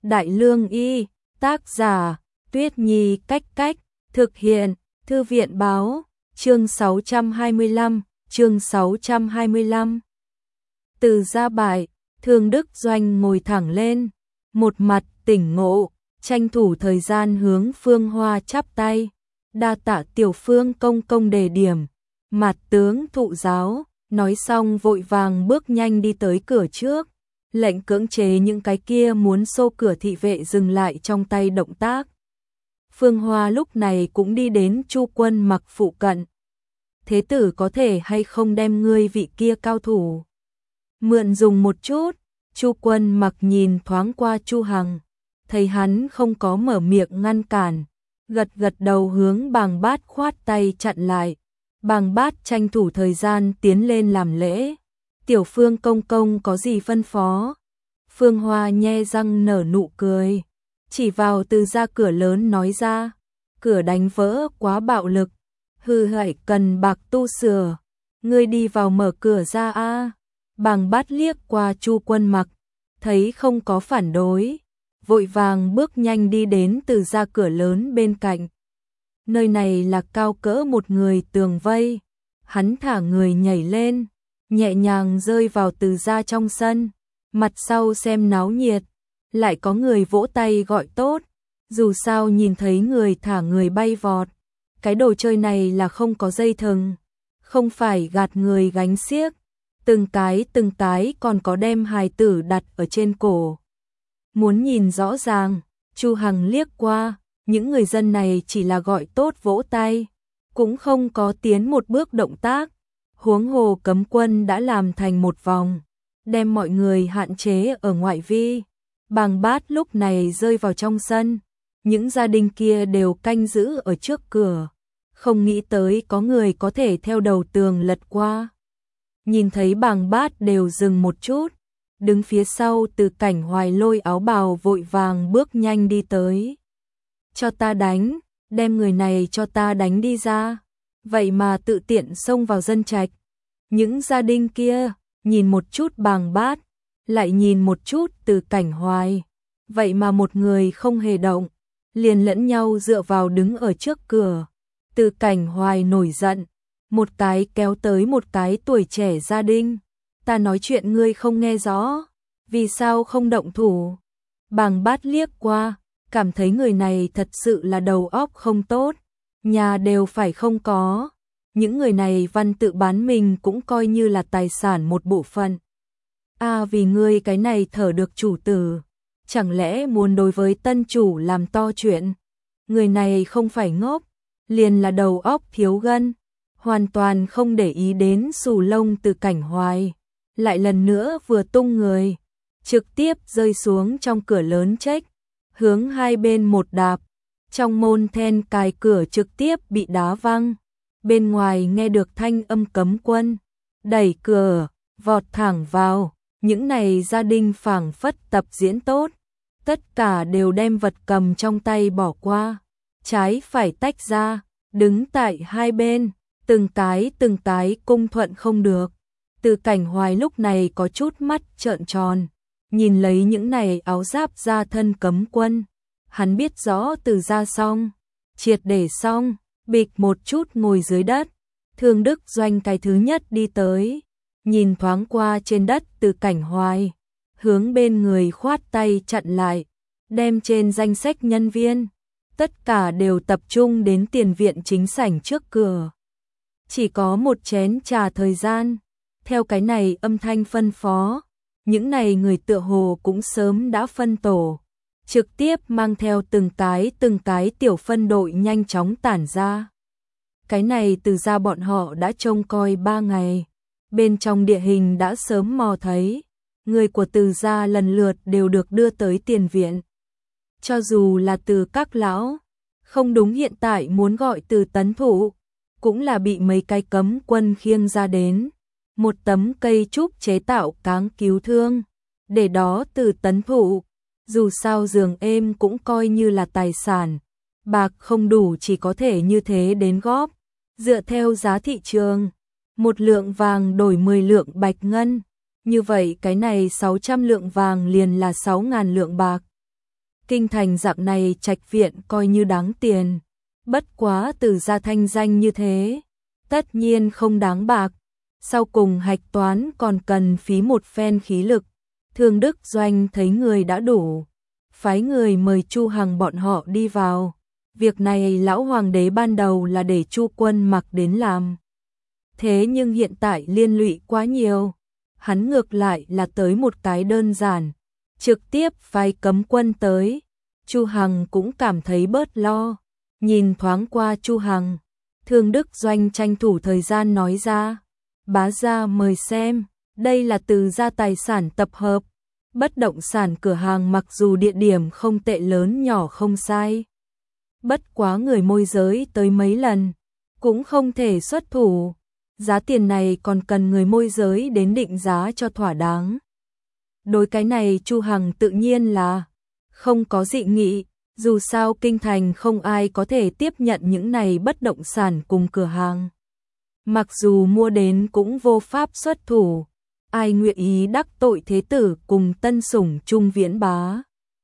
Đại Lương Y, tác giả, Tuyết Nhi Cách Cách, thực hiện, Thư viện Báo, chương 625, chương 625. Từ gia bại, Thương Đức Doanh ngồi thẳng lên, một mặt tỉnh ngộ, tranh thủ thời gian hướng Phương Hoa chắp tay, đa tạ tiểu Phương công công đề điểm, mặt tướng thụ giáo, nói xong vội vàng bước nhanh đi tới cửa trước, lệnh cưỡng chế những cái kia muốn xô cửa thị vệ dừng lại trong tay động tác. Phương Hoa lúc này cũng đi đến Chu Quân Mặc phụ cận. Thế tử có thể hay không đem ngươi vị kia cao thủ mượn dùng một chút? Chu Quân Mặc nhìn thoáng qua Chu Hằng, thấy hắn không có mở miệng ngăn cản, gật gật đầu hướng Bàng Bát khoát tay chặn lại. Bàng Bát tranh thủ thời gian tiến lên làm lễ. Tiểu Phương công công có gì phân phó? Phương Hoa nhe răng nở nụ cười, chỉ vào từ ra cửa lớn nói ra, cửa đánh vỡ quá bạo lực, hư hại cần bạc tu sửa, ngươi đi vào mở cửa ra a. Bàng Bát liếc qua Chu Quân Mặc, thấy không có phản đối, vội vàng bước nhanh đi đến từ ra cửa lớn bên cạnh. Nơi này là cao cỡ một người tường vây, hắn thả người nhảy lên, nhẹ nhàng rơi vào từ ra trong sân, mặt sau xem náo nhiệt, lại có người vỗ tay gọi tốt, dù sao nhìn thấy người thả người bay vọt, cái đồ chơi này là không có dây thừng, không phải gạt người gánh xiếc, từng cái còn có đem hài tử đặt ở trên cổ. Muốn nhìn rõ ràng, Chu Hằng liếc qua, những người dân này chỉ là gọi tốt vỗ tay, cũng không có tiến một bước động tác, huống hồ cấm quân đã làm thành một vòng, đem mọi người hạn chế ở ngoại vi. Bàng Bát lúc này rơi vào trong sân, những gia đình kia đều canh giữ ở trước cửa, không nghĩ tới có người có thể theo đầu tường lật qua. Nhìn thấy Bàng Bát đều dừng một chút, đứng phía sau Từ Cảnh Hoài lôi áo bào vội vàng bước nhanh đi tới. Cho ta đánh, đem người này cho ta đánh đi ra, vậy mà tự tiện xông vào dân trạch. Những gia đình kia nhìn một chút Bàng Bát, lại nhìn một chút Từ Cảnh Hoài, vậy mà một người không hề động, liền lẫn nhau dựa vào đứng ở trước cửa. Từ Cảnh Hoài nổi giận, một cái kéo tới một cái tuổi trẻ gia đình, ta nói chuyện ngươi không nghe rõ, vì sao không động thủ? Bàng Bát liếc qua, cảm thấy người này thật sự là đầu óc không tốt, nhà đều phải không có. Những người này văn tự bán mình cũng coi như là tài sản một bộ phận. Vì ngươi cái này thở được chủ tử, chẳng lẽ muốn đối với tân chủ làm to chuyện? Người này không phải ngốc, liền là đầu óc thiếu gân, hoàn toàn không để ý đến xù lông Từ Cảnh Hoài, lại lần nữa vừa tung người, trực tiếp rơi xuống trong cửa lớn trách, hướng hai bên một đạp, trong môn then cài cửa trực tiếp bị đá văng. Bên ngoài nghe được thanh âm cấm quân, đẩy cửa, vọt thẳng vào, những này gia đình phảng phất tập diễn tốt, tất cả đều đem vật cầm trong tay bỏ qua, trái phải tách ra, đứng tại hai bên, từng cái cung thuận không được. Từ Cảnh Hoài lúc này có chút mắt trợn tròn, nhìn lấy những này áo giáp ra thân cấm quân, hắn biết rõ Từ ra xong, triệt để xong. Bịch một chút ngồi dưới đất, Thương Đức Doanh cái thứ nhất đi tới, nhìn thoáng qua trên đất Từ Cảnh Hoài, hướng bên người khoát tay chặn lại, đem trên danh sách nhân viên, tất cả đều tập trung đến tiền viện chính sảnh trước cửa. Chỉ có một chén trà thời gian, theo cái này âm thanh phân phó, những này người tựa hồ cũng sớm đã phân tổ, trực tiếp mang theo từng cái tiểu phân đội nhanh chóng tản ra. Cái này Từ ra bọn họ đã trông coi 3 ngày, bên trong địa hình đã sớm mò thấy, người của Từ ra lần lượt đều được đưa tới tiền viện. Cho dù là Từ các lão, không đúng hiện tại muốn gọi Từ tấn thủ, cũng là bị mấy cái cấm quân khiêng ra đến, một tấm cây trúc chế tạo cáng cứu thương, để đó Từ tấn thủ. Dù sao giường êm cũng coi như là tài sản, bạc không đủ chỉ có thể như thế đến góp, dựa theo giá thị trường, 1 lượng vàng đổi 10 lượng bạch ngân, như vậy cái này 600 lượng vàng liền là 6.000 lượng bạc. Kinh thành dạng này trạch viện coi như đáng tiền. Bất quá Từ gia thanh danh như thế, tất nhiên không đáng bạc. Sau cùng hạch toán còn cần phí một phen khí lực. Thương Đức Doanh thấy người đã đủ, phái người mời Chu Hằng bọn họ đi vào. Việc này lão hoàng đế ban đầu là để Chu Quân Mặc đến làm. Thế nhưng hiện tại liên lụy quá nhiều, hắn ngược lại là tới một cái đơn giản, trực tiếp phái cấm quân tới. Chu Hằng cũng cảm thấy bớt lo, nhìn thoáng qua Chu Hằng, Thương Đức Doanh tranh thủ thời gian nói ra, bá gia mời xem, đây là Từ gia tài sản tập hợp, bất động sản cửa hàng mặc dù địa điểm không tệ lớn nhỏ không sai. Bất quá người môi giới tới mấy lần, cũng không thể xuất thủ, giá tiền này còn cần người môi giới đến định giá cho thỏa đáng. Đối cái này Chu Hằng tự nhiên là không có dị nghị, dù sao kinh thành không ai có thể tiếp nhận những này bất động sản cùng cửa hàng. Mặc dù mua đến cũng vô pháp xuất thủ, ai nguyện ý đắc tội thế tử cùng tân sủng Trung Viễn bá.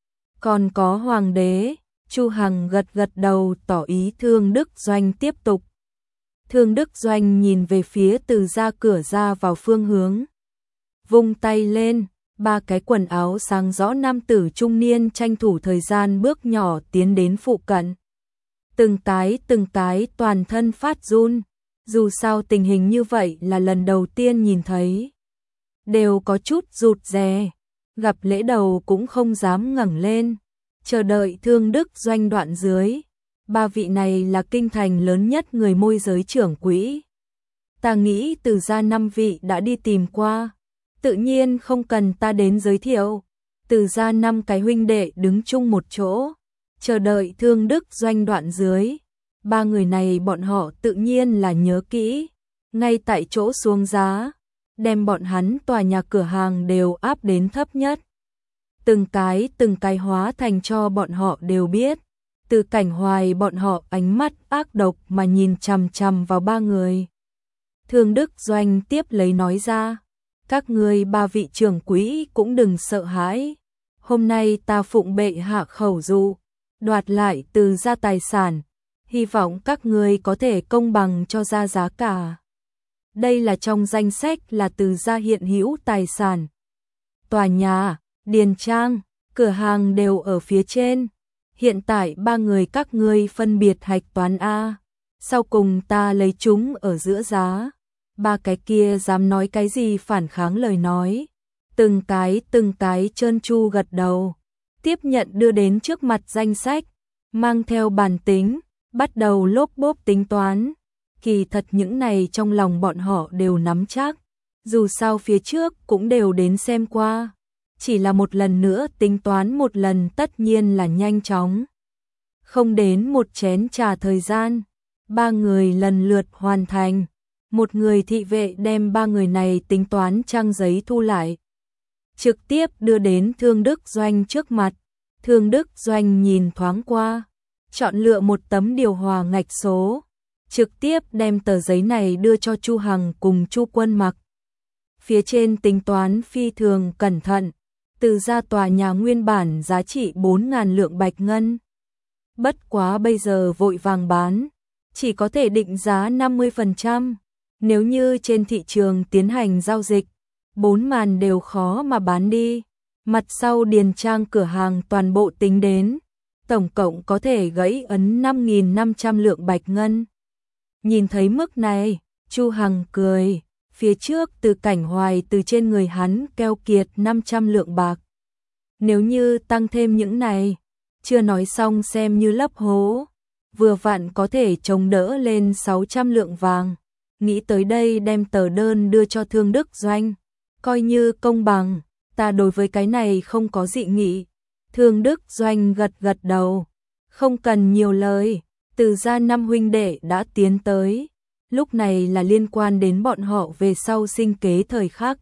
Còn có hoàng đế, Chu Hằng gật gật đầu tỏ ý Thương Đức Doanh tiếp tục. Thương Đức Doanh nhìn về phía Từ gia cửa ra vào phương hướng, vung tay lên, ba cái quần áo sáng rõ nam tử trung niên tranh thủ thời gian bước nhỏ tiến đến phụ cận. Từng cái toàn thân phát run, dù sao tình hình như vậy là lần đầu tiên nhìn thấy. Đều có chút rụt rè, gặp lễ đầu cũng không dám ngẩng lên, chờ đợi Thương Đức Doanh đoạn dưới. Ba vị này là kinh thành lớn nhất người môi giới trưởng quỹ. Ta nghĩ Từ gia 5 vị đã đi tìm qua, tự nhiên không cần ta đến giới thiệu. Từ gia 5 cái huynh đệ đứng chung một chỗ, chờ đợi Thương Đức Doanh đoạn dưới. Ba người này bọn họ tự nhiên là nhớ kỹ, ngay tại chỗ xuống giá, đem bọn hắn tòa nhà cửa hàng đều áp đến thấp nhất. Từng cái hóa thành cho bọn họ đều biết. Từ Cảnh Hoài bọn họ ánh mắt ác độc mà nhìn chằm chằm vào ba người. Thương Đức Doanh tiếp lấy nói ra, các ngươi ba vị trưởng quỹ cũng đừng sợ hãi. Hôm nay ta phụng bệ hạ khẩu dụ, đoạt lại Từ gia tài sản, hy vọng các ngươi có thể công bằng cho ra giá cả. Đây là trong danh sách là Từ gia hiện hữu tài sản. Tòa nhà, điền trang, cửa hàng đều ở phía trên. Hiện tại ba người các ngươi phân biệt hạch toán A, sau cùng ta lấy chúng ở giữa giá. Ba cái kia dám nói cái gì phản kháng lời nói. Từng cái trơn tru gật đầu, tiếp nhận đưa đến trước mặt danh sách, mang theo bàn tính, bắt đầu lốp bốp tính toán. Kỳ thật những này trong lòng bọn họ đều nắm chắc, dù sao phía trước cũng đều đến xem qua. Chỉ là một lần nữa tính toán một lần tất nhiên là nhanh chóng. Không đến một chén trà thời gian, ba người lần lượt hoàn thành. Một người thị vệ đem ba người này tính toán trang giấy thu lại, trực tiếp đưa đến Thương Đức Doanh trước mặt. Thương Đức Doanh nhìn thoáng qua, chọn lựa một tấm điều hòa ngạch số, trực tiếp đem tờ giấy này đưa cho Chu Hằng cùng Chu Quân Mặc. Phía trên tính toán phi thường cẩn thận. Từ gia tòa nhà nguyên bản giá trị 4.000 lượng bạch ngân. Bất quá bây giờ vội vàng bán, chỉ có thể định giá 50%. Nếu như trên thị trường tiến hành giao dịch, 4 màn đều khó mà bán đi. Mặt sau điền trang cửa hàng toàn bộ tính đến, tổng cộng có thể gãy ấn 5.500 lượng bạch ngân. Nhìn thấy mức này, Chu Hằng cười. Phía trước Từ Cảnh Hoài từ trên người hắn keo kiệt 500 lượng bạc. Nếu như tăng thêm những này, chưa nói xong xem như lấp hố, vừa vặn có thể chống đỡ lên 600 lượng vàng. Nghĩ tới đây đem tờ đơn đưa cho Thương Đức Doanh, coi như công bằng, ta đối với cái này không có dị nghị. Thương Đức Doanh gật gật đầu, không cần nhiều lời, Từ gia 5 huynh đệ đã tiến tới. Lúc này là liên quan đến bọn họ về sau sinh kế thời khắc.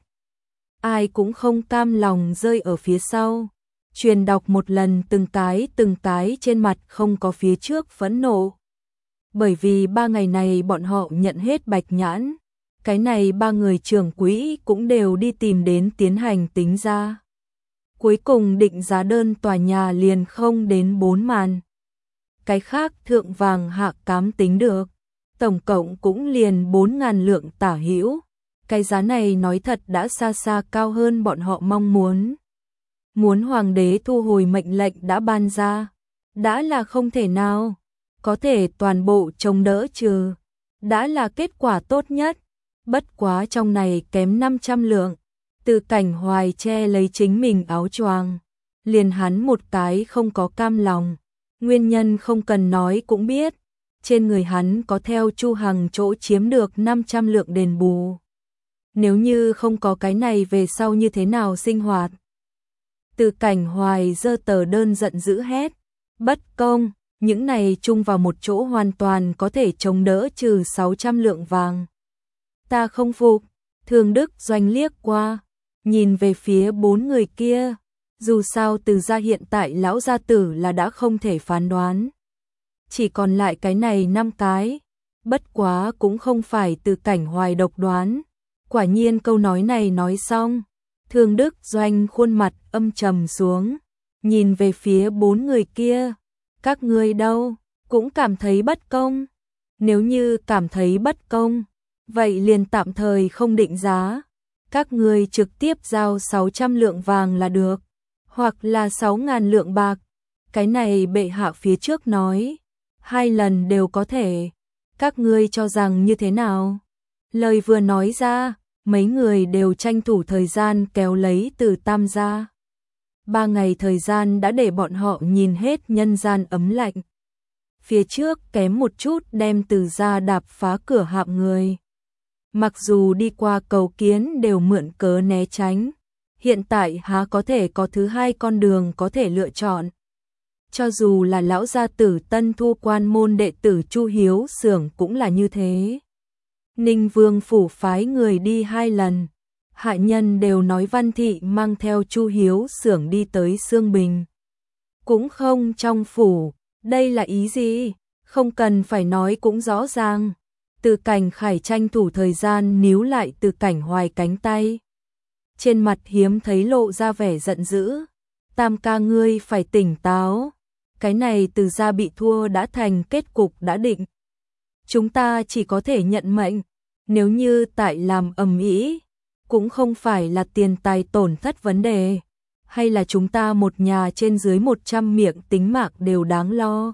Ai cũng không cam lòng rơi ở phía sau. Truyền đọc một lần từng cái trên mặt không có phía trước phẫn nộ. Bởi vì 3 ngày này bọn họ nhận hết bạch nhãn. Cái này 3 người trưởng quỹ cũng đều đi tìm đến tiến hành tính ra. Cuối cùng định giá đơn tòa nhà liền không đến 4 màn. Cái khác thượng vàng hạ cám tính được, tổng cộng cũng liền 4.000 lượng tả hữu. Cái giá này nói thật đã xa xa cao hơn bọn họ mong muốn. Muốn hoàng đế thu hồi mệnh lệnh đã ban ra, đã là không thể nào, có thể toàn bộ chống đỡ trừ, đã là kết quả tốt nhất. Bất quá trong này kém 500 lượng, Từ Cảnh Hoài che lấy chính mình áo choàng, liền hắn một cái không có cam lòng, nguyên nhân không cần nói cũng biết, trên người hắn có theo Chu Hằng chỗ chiếm được 500 lượng đền bù. Nếu như không có cái này về sau như thế nào sinh hoạt? Từ Cảnh Hoài giơ tờ đơn giận dữ hét, bất công, những này chung vào một chỗ hoàn toàn có thể chống đỡ trừ 600 lượng vàng. Ta không phục. Thường Đức Doanh liếc qua, nhìn về phía 4 người kia, dù sao Từ gia hiện tại lão gia tử là đã không thể phán đoán. Chỉ còn lại cái này 5 cái, bất quá cũng không phải Từ Cảnh Hoài độc đoán. Quả nhiên câu nói này nói xong, Thường Đức Doanh khuôn mặt âm trầm xuống, nhìn về phía 4 người kia, các ngươi đâu, cũng cảm thấy bất công. Nếu như cảm thấy bất công, vậy liền tạm thời không định giá, các ngươi trực tiếp giao 600 lượng vàng là được, hoặc là 6.000 lượng bạc. Cái này bệ hạ phía trước nói, 2 lần đều có thể, các ngươi cho rằng như thế nào? Lời vừa nói ra, mấy người đều tranh thủ thời gian kéo lấy Từ Tam gia. 3 ngày thời gian đã để bọn họ nhìn hết nhân gian ấm lạnh. Phía trước kém một chút đem Từ gia đạp phá cửa hạm người. Mặc dù đi qua cầu kiến đều mượn cớ né tránh, hiện tại há có thể có thứ hai con đường có thể lựa chọn. Cho dù là lão gia tử Tân Thu quan môn đệ tử Chu Hiếu Xưởng cũng là như thế. Ninh Vương phủ phái người đi 2 lần, hạ nhân đều nói Văn Thị mang theo Chu Hiếu Xưởng đi tới Sương Bình. Cũng không trong phủ, đây là ý gì? Không cần phải nói cũng rõ ràng. Từ Cảnh Khải tranh thủ thời gian níu lại Từ Cảnh Hoài cánh tay. Trên mặt hiếm thấy lộ ra vẻ giận dữ. Tam ca ngươi phải tỉnh táo. Cái này Từ gia bị thua đã thành kết cục đã định. Chúng ta chỉ có thể nhận mệnh. Nếu như tại làm ầm ĩ, cũng không phải là tiền tài tổn thất vấn đề, hay là chúng ta một nhà trên dưới 100 miệng tính mạng đều đáng lo.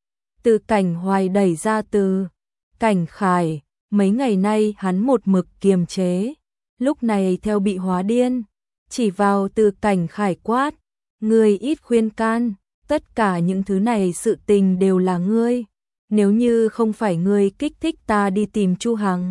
Từ Cảnh Hoài đẩy ra Từ Cảnh Khải, mấy ngày nay hắn một mực kiềm chế, lúc này theo bị hóa điên, chỉ vào Từ Cảnh Khải quát, ngươi ít khuyên can, tất cả những thứ này sự tình đều là ngươi, nếu như không phải ngươi kích thích ta đi tìm Chu Hằng.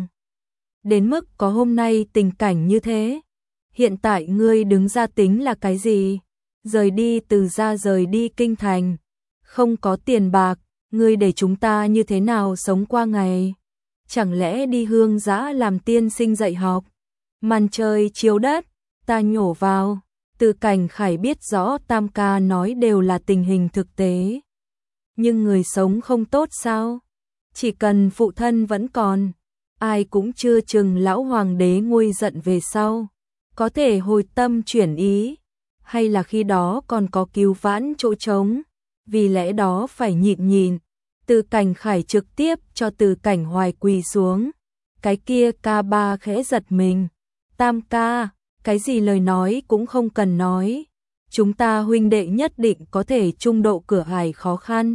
Đến mức có hôm nay tình cảnh như thế, hiện tại ngươi đứng ra tính là cái gì? Rời đi Từ gia, rời đi kinh thành, không có tiền bạc, ngươi để chúng ta như thế nào sống qua ngày? Chẳng lẽ đi hương giã làm tiên sinh dạy học? Màn trời chiếu đất, ta nhổ vào. Từ Cảnh Khải biết rõ Tam ca nói đều là tình hình thực tế. Nhưng người sống không tốt sao? Chỉ cần phụ thân vẫn còn, ai cũng chưa chừng lão hoàng đế nguôi giận về sau, có thể hồi tâm chuyển ý, hay là khi đó còn có cứu vãn chỗ trống, vì lẽ đó phải nhịn nhịn. Từ Cảnh Khải trực tiếp cho Từ Cảnh Hoài quỳ xuống, cái kia ca ba khẽ giật mình, Tam ca, cái gì lời nói cũng không cần nói, chúng ta huynh đệ nhất định có thể chung độ cửa ải khó khăn.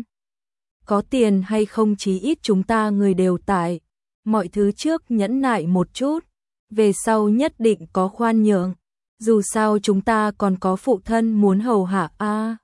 Có tiền hay không chí ít chúng ta người đều tại, mọi thứ trước nhẫn nại một chút, về sau nhất định có khoan nhượng, dù sao chúng ta còn có phụ thân muốn hầu hạ a.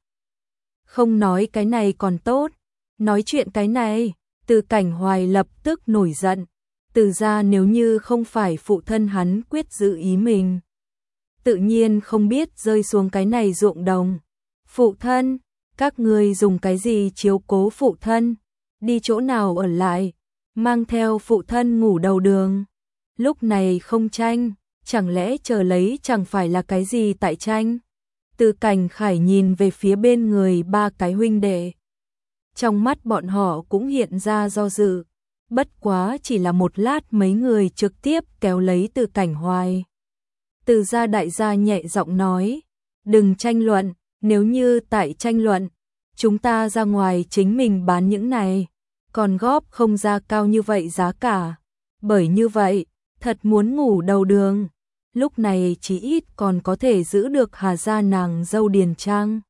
Không nói cái này còn tốt, nói chuyện cái này, Từ Cảnh Hoài lập tức nổi giận, Từ gia nếu như không phải phụ thân hắn quyết giữ ý mình, tự nhiên không biết rơi xuống cái này ruộng đồng. Phụ thân, các ngươi dùng cái gì chiếu cố phụ thân, đi chỗ nào ở lại, mang theo phụ thân ngủ đầu đường. Lúc này không tranh, chẳng lẽ chờ lấy chẳng phải là cái gì tại tranh? Từ Cảnh Khải nhìn về phía bên người 3 cái huynh đệ. Trong mắt bọn họ cũng hiện ra do dự, bất quá chỉ là một lát mấy người trực tiếp kéo lấy Từ Cảnh Hoài. Từ gia đại gia nhẹ giọng nói, đừng tranh luận, nếu như tại tranh luận, chúng ta ra ngoài chính mình bán những này, còn góp không ra cao như vậy giá cả. Bởi như vậy, thật muốn ngủ đầu đường. Lúc này chỉ ít còn có thể giữ được Hà gia nàng dâu Điền Trang.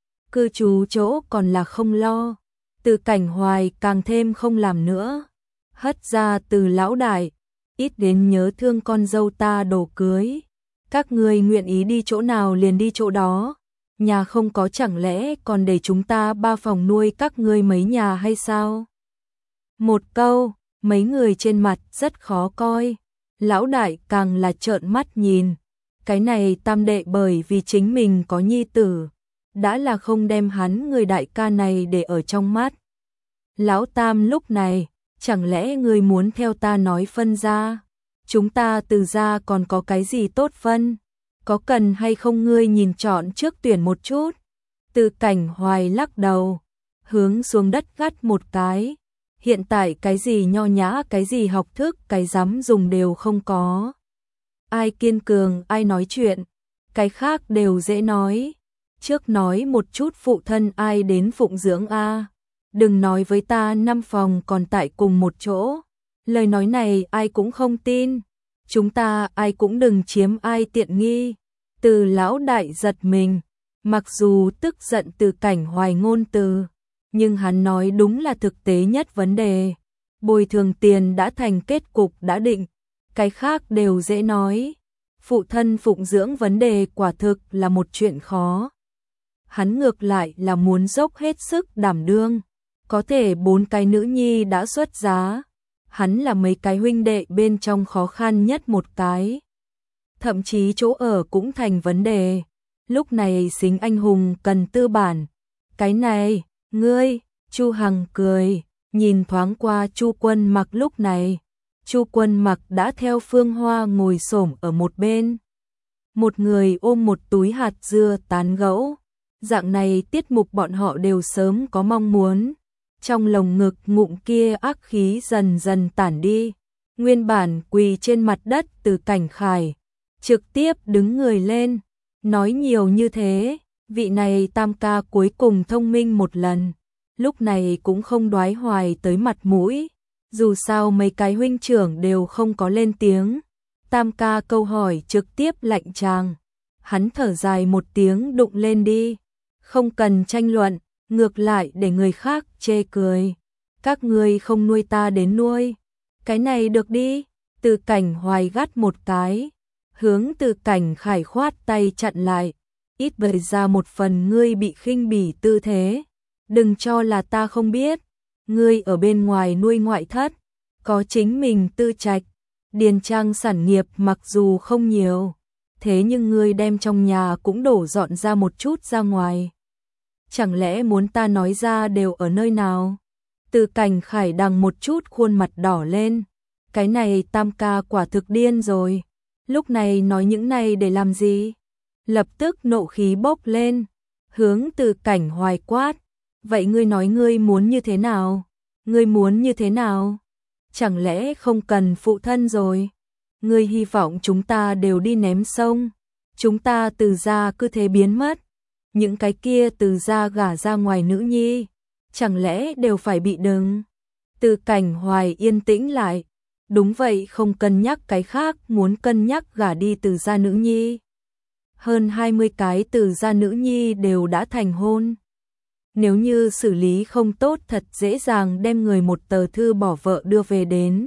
Cư trú chỗ còn là không lo. Từ Cảnh Hoài càng thêm không làm nữa. Hất ra Từ lão đại, ít đến nhớ thương con dâu ta đồ cưới. Các người nguyện ý đi chỗ nào liền đi chỗ đó. Nhà không có chẳng lẽ còn để chúng ta 3 phòng nuôi các ngươi mấy nhà hay sao? Một câu, mấy người trên mặt rất khó coi. Lão đại càng là trợn mắt nhìn. Cái này tam đệ bởi vì chính mình có nhi tử, đã là không đem hắn người đại ca này để ở trong mắt. Lão tam lúc này, chẳng lẽ ngươi muốn theo ta nói phân ra? Chúng ta Từ gia còn có cái gì tốt phân? Có cần hay không ngươi nhìn chọn trước tuyển một chút? Từ Cảnh Hoài lắc đầu, hướng xuống đất gắt một cái. Hiện tại cái gì nho nhã, cái gì học thức, cái dám dùng đều không có. Ai kiên cường, ai nói chuyện, cái khác đều dễ nói. Trước nói một chút phụ thân ai đến phụng dưỡng a. Đừng nói với ta 5 phòng còn tại cùng một chỗ. Lời nói này ai cũng không tin. Chúng ta ai cũng đừng chiếm ai tiện nghi. Từ lão đại giật mình, mặc dù tức giận Từ Cảnh Hoài ngôn từ, nhưng hắn nói đúng là thực tế nhất vấn đề. Bồi thường tiền đã thành kết cục đã định, cái khác đều dễ nói. Phụ thân phụng dưỡng vấn đề quả thực là một chuyện khó. Hắn ngược lại là muốn dốc hết sức đảm đương, có thể 4 cái nữ nhi đã xuất giá, hắn là mấy cái huynh đệ bên trong khó khăn nhất một cái. Thậm chí chỗ ở cũng thành vấn đề, lúc này Sính anh hùng cần tư bản. Cái này, ngươi, Chu Hằng cười, nhìn thoáng qua Chu Quân Mặc lúc này. Chu Quân Mặc đã theo Phương Hoa ngồi xổm ở một bên. Một người ôm một túi hạt dưa tán gẫu. Dạng này tiết mục bọn họ đều sớm có mong muốn. Trong lồng ngực ngụm kia ác khí dần dần tản đi. Nguyên bản quỳ trên mặt đất Từ Cảnh Khải, trực tiếp đứng người lên. Nói nhiều như thế, vị này tam ca cuối cùng thông minh một lần. Lúc này cũng không đoái hoài tới mặt mũi. Dù sao mấy cái huynh trưởng đều không có lên tiếng. Tam ca câu hỏi trực tiếp lạnh tràng. Hắn thở dài một tiếng đụng lên đi. Không cần tranh luận, ngược lại để người khác chê cười. Các ngươi không nuôi ta đến nuôi. Cái này được đi. Từ Cảnh Hoài gắt một cái, hướng Từ Cảnh Khải khoát tay chặn lại. Ít bày ra một phần ngươi bị khinh bỉ tư thế. Đừng cho là ta không biết. Ngươi ở bên ngoài nuôi ngoại thất, có chính mình tư trạch. Điền Trang sản nghiệp mặc dù không nhiều, thế nhưng ngươi đem trong nhà cũng đổ dọn ra một chút ra ngoài. Chẳng lẽ muốn ta nói ra đều ở nơi nào? Từ Cảnh Khải đằng một chút khuôn mặt đỏ lên. Cái này tam ca quả thực điên rồi. Lúc này nói những này để làm gì? Lập tức nộ khí bốc lên, hướng Từ Cảnh Hoài quát. Vậy ngươi nói ngươi muốn như thế nào? Ngươi muốn như thế nào? Chẳng lẽ không cần phụ thân rồi? Ngươi hy vọng chúng ta đều đi ném sông? Chúng ta Từ gia cứ thế biến mất? Những cái kia Từ gia gả ra ngoài nữ nhi, chẳng lẽ đều phải bị đừng? Từ Cảnh Hoài yên tĩnh lại. Đúng vậy, không cân nhắc cái khác, muốn cân nhắc gả đi Từ gia nữ nhi. Hơn 20 cái Từ gia nữ nhi đều đã thành hôn. Nếu như xử lý không tốt thật dễ dàng đem người một tờ thư bỏ vợ đưa về đến.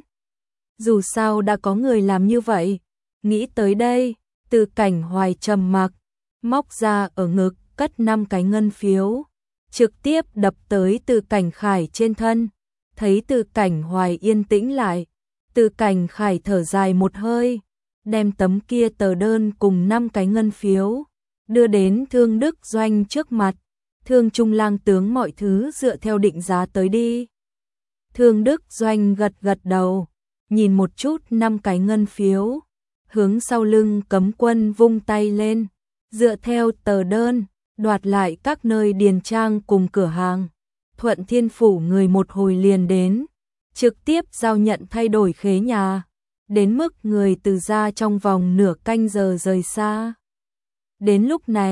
Dù sao đã có người làm như vậy. Nghĩ tới đây, Từ Cảnh Hoài trầm mặc, móc ra ở ngực, cất 5 cái ngân phiếu, trực tiếp đập tới Từ Cảnh Khải trên thân. Thấy Từ Cảnh Hoài yên tĩnh lại, Từ Cảnh Khải thở dài một hơi, đem tấm kia tờ đơn cùng 5 cái ngân phiếu đưa đến Thương Đức Doanh trước mặt. Thương Trung lang tướng, mọi thứ dựa theo định giá tới đi. Thương Đức Doanh gật gật đầu, nhìn một chút 5 cái ngân phiếu, hướng sau lưng cấm quân vung tay lên, dựa theo tờ đơn, đoạt lại các nơi điền trang cùng cửa hàng. Thuận Thiên Phủ người một hồi liền đến, trực tiếp giao nhận thay đổi khế nhà, đến mức người Từ gia trong vòng nửa canh giờ rời xa. Đến lúc này,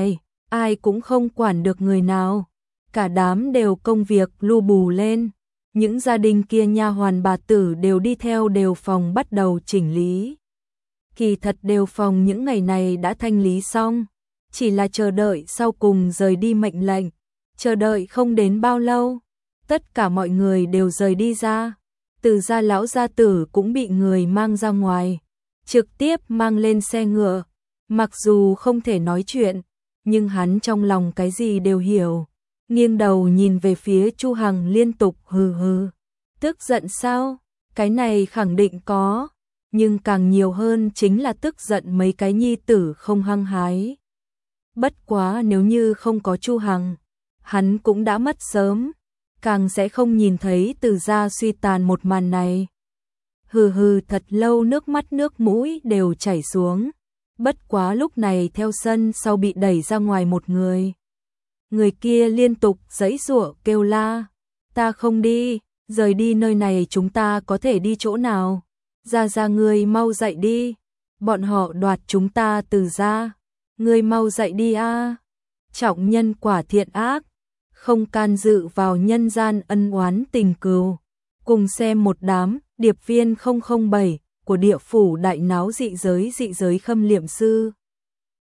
ai cũng không quản được người nào, cả đám đều công việc lu bù lên. Những gia đình kia nha hoàn bà tử đều đi theo đều phòng bắt đầu chỉnh lý. Kỳ thật đều phòng những ngày này đã thanh lý xong, chỉ là chờ đợi sau cùng rời đi mệnh lệnh. Chờ đợi không đến bao lâu, tất cả mọi người đều rời đi ra. Từ gia lão gia tử cũng bị người mang ra ngoài, trực tiếp mang lên xe ngựa. Mặc dù không thể nói chuyện, nhưng hắn trong lòng cái gì đều hiểu. Nghiêng đầu nhìn về phía Chu Hằng liên tục hừ hừ. Tức giận sao? Cái này khẳng định có, nhưng càng nhiều hơn chính là tức giận mấy cái nhi tử không hăng hái. Bất quá nếu như không có Chu Hằng, hắn cũng đã mất sớm, càng sẽ không nhìn thấy Từ gia suy tàn một màn này. Hừ hừ thật lâu nước mắt nước mũi đều chảy xuống. Bất quá lúc này theo sân sau bị đẩy ra ngoài một người. Người kia liên tục giãy giụa kêu la, ta không đi, rời đi nơi này chúng ta có thể đi chỗ nào? Ra ngươi mau dậy đi, bọn họ đoạt chúng ta Từ gia, ngươi mau dậy đi a. Trọng nhân quả thiện ác, không can dự vào nhân gian ân oán tình cừu. Cùng xem một đám điệp viên 007 của địa phủ đại náo dị giới khâm liệm sư.